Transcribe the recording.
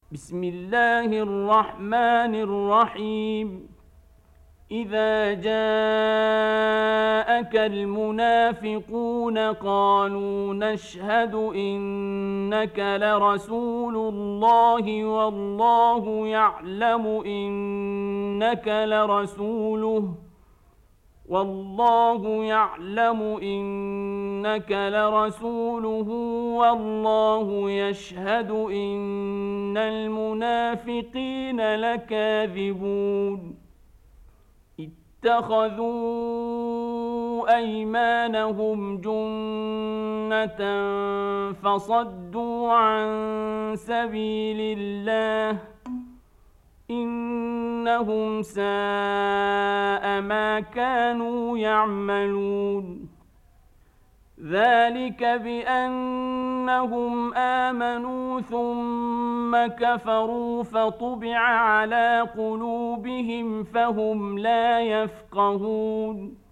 بسم الله الرحمن الرحيم. إذا جاءك المنافقون قالوا نشهد إنك لرسول الله والله يعلم إنك لرسوله والله يشهد إن المنافقين لكاذبون. اتخذوا أيمانهم جنة فصدوا عن سبيل الله إنهم ساء ما كانوا يعملون. ذلك بأنهم آمنوا ثم كفروا فطبع على قلوبهم فهم لا يفقهون.